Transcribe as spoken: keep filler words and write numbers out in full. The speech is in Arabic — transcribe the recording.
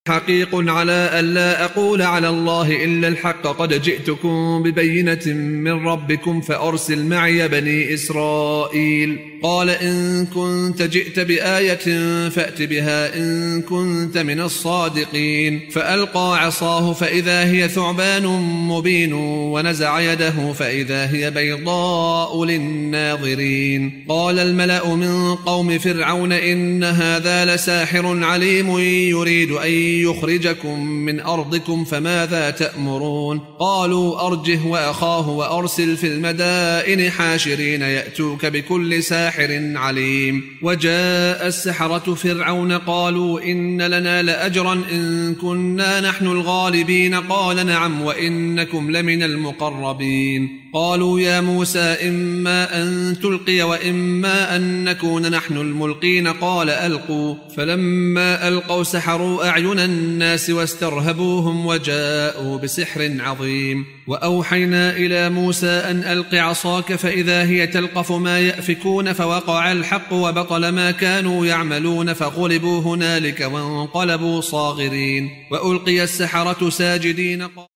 حقيق على ألا أقول على الله إلا الحق قد جئتكم ببينة من ربكم فأرسل معي بني إسرائيل قال إن كنت جئت بآية فأت بها إن كنت من الصادقين فألقى عصاه فإذا هي ثعبان مبين ونزع يده فإذا هي بيضاء للناظرين قال الملأ من قوم فرعون إن هذا لساحر عليم يريد أن يخرجكم من أرضكم فماذا تأمرون قالوا أرجه وأخاه وأرسل في المدائن حاشرين يأتوك بكل ساحر عليم وجاء السحرة فرعون قالوا إن لنا لأجرا إن كنا نحن الغالبين قال نعم وإنكم لمن المقربين قالوا يا موسى إما أن تلقي وإما أن نكون نحن الملقين قال ألقوا فلما ألقوا سحروا أعين الناس واسترهبوهم وجاءوا بسحر عظيم وأوحينا إلى موسى أن ألق عصاك فإذا هي تلقف ما يأفكون فوقع الحق وبطل ما كانوا يعملون فغلبوا هنالك وانقلبوا صاغرين وألقي السحرة ساجدين